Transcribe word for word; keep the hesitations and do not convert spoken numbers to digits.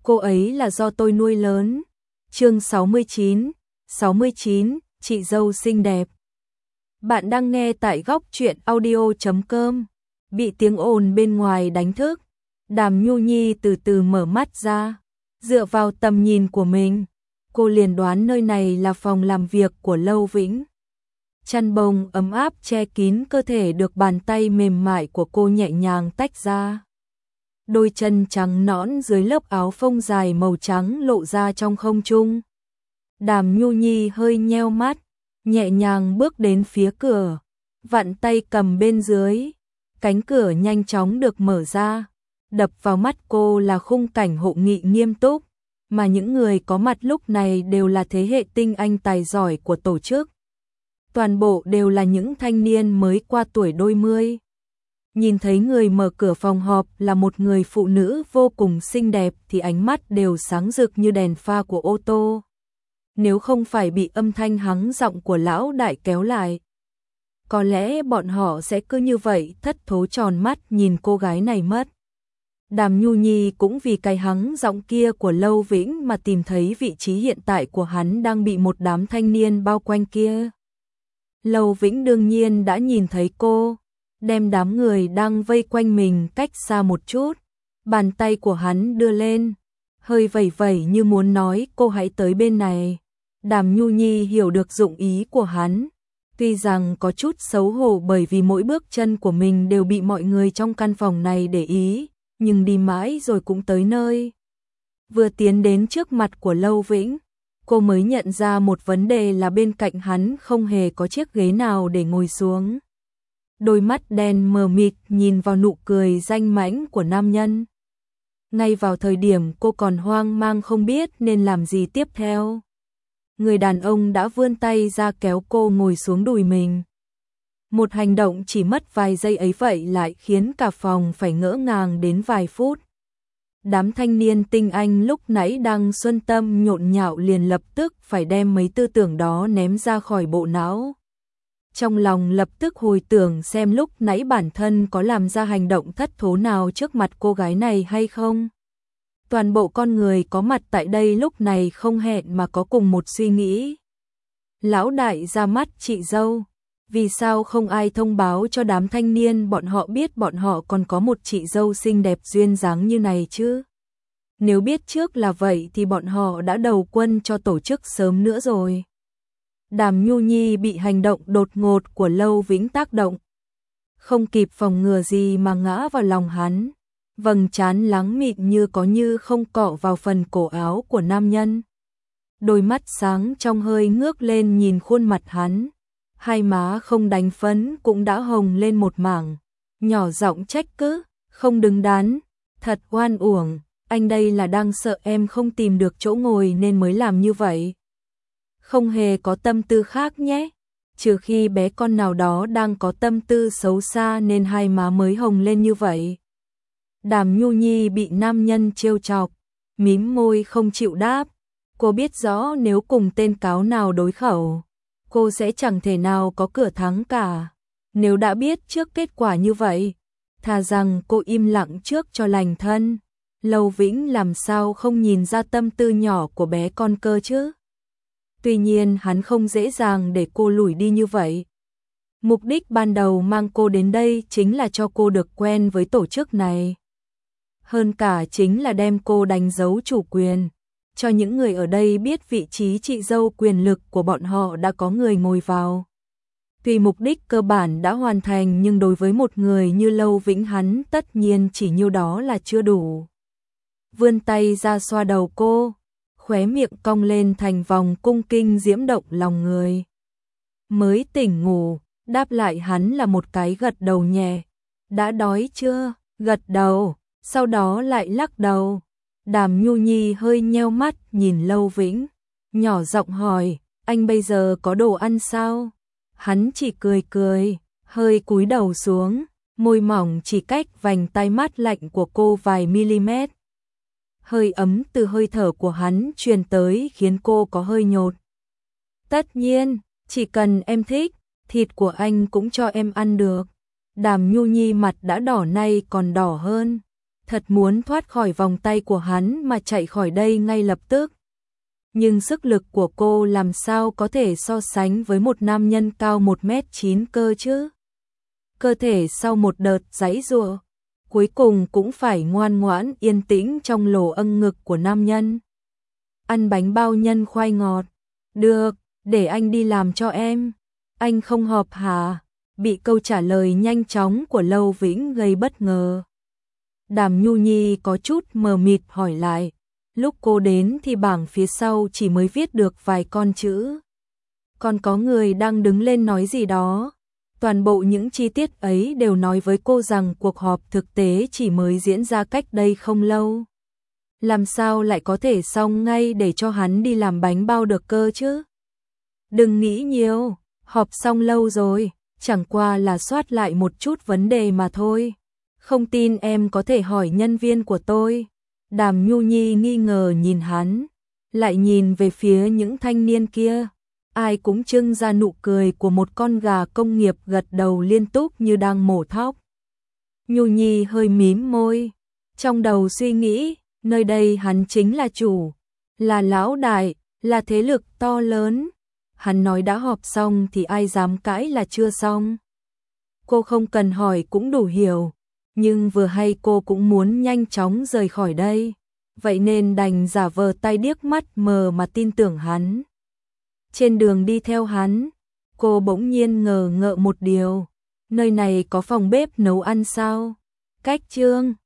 cô ấy là do tôi nuôi lớn. Chương sáu mươi chín, sáu mươi chín, chị dâu xinh đẹp. Bạn đang nghe tại góc truyện audio chấm com. Bị tiếng ồn bên ngoài đánh thức, Đàm Nhu Nhi từ từ mở mắt ra, dựa vào tầm nhìn của mình, cô liền đoán nơi này là phòng làm việc của Lâu Vĩnh. Chăn bông ấm áp che kín cơ thể được bàn tay mềm mại của cô nhẹ nhàng tách ra. Đôi chân trắng nõn dưới lớp áo phông dài màu trắng lộ ra trong không trung. Đàm Nhu Nhi hơi nheo mắt, nhẹ nhàng bước đến phía cửa, vặn tay cầm bên dưới. Cánh cửa nhanh chóng được mở ra, đập vào mắt cô là khung cảnh hội nghị nghiêm túc, mà những người có mặt lúc này đều là thế hệ tinh anh tài giỏi của tổ chức. Toàn bộ đều là những thanh niên mới qua tuổi đôi mươi. Nhìn thấy người mở cửa phòng họp là một người phụ nữ vô cùng xinh đẹp thì ánh mắt đều sáng rực như đèn pha của ô tô. Nếu không phải bị âm thanh hắng giọng của lão đại kéo lại, có lẽ bọn họ sẽ cứ như vậy thất thố tròn mắt nhìn cô gái này mất. Đàm Nhu Nhi cũng vì cái hắng giọng kia của Lâu Vĩnh mà tìm thấy vị trí hiện tại của hắn đang bị một đám thanh niên bao quanh kia. Lâu Vĩnh đương nhiên đã nhìn thấy cô, đem đám người đang vây quanh mình cách xa một chút, bàn tay của hắn đưa lên, hơi vẩy vẩy như muốn nói cô hãy tới bên này. Đàm Nhu Nhi hiểu được dụng ý của hắn, tuy rằng có chút xấu hổ bởi vì mỗi bước chân của mình đều bị mọi người trong căn phòng này để ý, nhưng đi mãi rồi cũng tới nơi. Vừa tiến đến trước mặt của Lâu Vĩnh, cô mới nhận ra một vấn đề là bên cạnh hắn không hề có chiếc ghế nào để ngồi xuống. Đôi mắt đen mờ mịt nhìn vào nụ cười danh mãnh của nam nhân. Ngay vào thời điểm cô còn hoang mang không biết nên làm gì tiếp theo, người đàn ông đã vươn tay ra kéo cô ngồi xuống đùi mình. Một hành động chỉ mất vài giây ấy vậy lại khiến cả phòng phải ngỡ ngàng đến vài phút. Đám thanh niên tinh anh lúc nãy đang xuân tâm nhộn nhạo liền lập tức phải đem mấy tư tưởng đó ném ra khỏi bộ não. Trong lòng lập tức hồi tưởng xem lúc nãy bản thân có làm ra hành động thất thố nào trước mặt cô gái này hay không. Toàn bộ con người có mặt tại đây lúc này không hẹn mà có cùng một suy nghĩ. Lão đại ra mắt chị dâu, vì sao không ai thông báo cho đám thanh niên bọn họ biết bọn họ còn có một chị dâu xinh đẹp duyên dáng như này chứ? Nếu biết trước là vậy thì bọn họ đã đầu quân cho tổ chức sớm nữa rồi. Đàm Nhu Nhi bị hành động đột ngột của Lâu Vĩnh tác động, không kịp phòng ngừa gì mà ngã vào lòng hắn, vầng trán lắng mịn như có như không cọ vào phần cổ áo của nam nhân. Đôi mắt sáng trong hơi ngước lên nhìn khuôn mặt hắn, hai má không đánh phấn cũng đã hồng lên một mảng, nhỏ giọng trách cứ, không đứng đắn, thật oan uổng, anh đây là đang sợ em không tìm được chỗ ngồi nên mới làm như vậy. Không hề có tâm tư khác nhé, trừ khi bé con nào đó đang có tâm tư xấu xa nên hai má mới hồng lên như vậy. Đàm Nhu Nhi bị nam nhân trêu chọc, mím môi không chịu đáp. Cô biết rõ nếu cùng tên cáo nào đối khẩu, cô sẽ chẳng thể nào có cửa thắng cả. Nếu đã biết trước kết quả như vậy, thà rằng cô im lặng trước cho lành thân. Lâu Vĩnh làm sao không nhìn ra tâm tư nhỏ của bé con cơ chứ? Tuy nhiên hắn không dễ dàng để cô lủi đi như vậy. Mục đích ban đầu mang cô đến đây chính là cho cô được quen với tổ chức này. Hơn cả chính là đem cô đánh dấu chủ quyền, cho những người ở đây biết vị trí chị dâu quyền lực của bọn họ đã có người ngồi vào. Tuy mục đích cơ bản đã hoàn thành nhưng đối với một người như Lâu Vĩnh hắn tất nhiên chỉ nhiêu đó là chưa đủ. Vươn tay ra xoa đầu cô, khóe miệng cong lên thành vòng cung kinh diễm động lòng người. Mới tỉnh ngủ, đáp lại hắn là một cái gật đầu nhẹ. Đã đói chưa? Gật đầu, sau đó lại lắc đầu. Đàm Nhu Nhi hơi nheo mắt nhìn Lâu Vĩnh, nhỏ giọng hỏi, anh bây giờ có đồ ăn sao? Hắn chỉ cười cười, hơi cúi đầu xuống, môi mỏng chỉ cách vành tay mát lạnh của cô vài mm. Hơi ấm từ hơi thở của hắn truyền tới khiến cô có hơi nhột. Tất nhiên, chỉ cần em thích, thịt của anh cũng cho em ăn được. Đàm Nhu Nhi mặt đã đỏ nay còn đỏ hơn. thật muốn thoát khỏi vòng tay của hắn mà chạy khỏi đây ngay lập tức. Nhưng sức lực của cô làm sao có thể so sánh với một nam nhân cao một mét chín cơ chứ? Cơ thể sau một đợt giãy giụa, cuối cùng cũng phải ngoan ngoãn yên tĩnh trong lỗ âng ngực của nam nhân. Ăn bánh bao nhân khoai ngọt. Được, để anh đi làm cho em. Anh không họp hả? Bị câu trả lời nhanh chóng của Lâu Vĩnh gây bất ngờ. Đàm Nhu Nhi có chút mờ mịt hỏi lại. Lúc cô đến thì bảng phía sau chỉ mới viết được vài con chữ. Còn có người đang đứng lên nói gì đó. Toàn bộ những chi tiết ấy đều nói với cô rằng cuộc họp thực tế chỉ mới diễn ra cách đây không lâu. Làm sao lại có thể xong ngay để cho hắn đi làm bánh bao được cơ chứ? Đừng nghĩ nhiều, họp xong lâu rồi, chẳng qua là soát lại một chút vấn đề mà thôi. Không tin em có thể hỏi nhân viên của tôi. Đàm Nhu Nhi nghi ngờ nhìn hắn, lại nhìn về phía những thanh niên kia. Ai cũng trưng ra nụ cười của một con gà công nghiệp gật đầu liên tục như đang mổ thóc. Nhu Nhi hơi mím môi, trong đầu suy nghĩ, nơi đây hắn chính là chủ, là lão đại, là thế lực to lớn. Hắn nói đã họp xong thì ai dám cãi là chưa xong. Cô không cần hỏi cũng đủ hiểu, nhưng vừa hay cô cũng muốn nhanh chóng rời khỏi đây, vậy nên đành giả vờ tay điếc mắt mờ mà tin tưởng hắn. Trên đường đi theo hắn, cô bỗng nhiên ngờ ngợ một điều, nơi này có phòng bếp nấu ăn sao? Cách Trương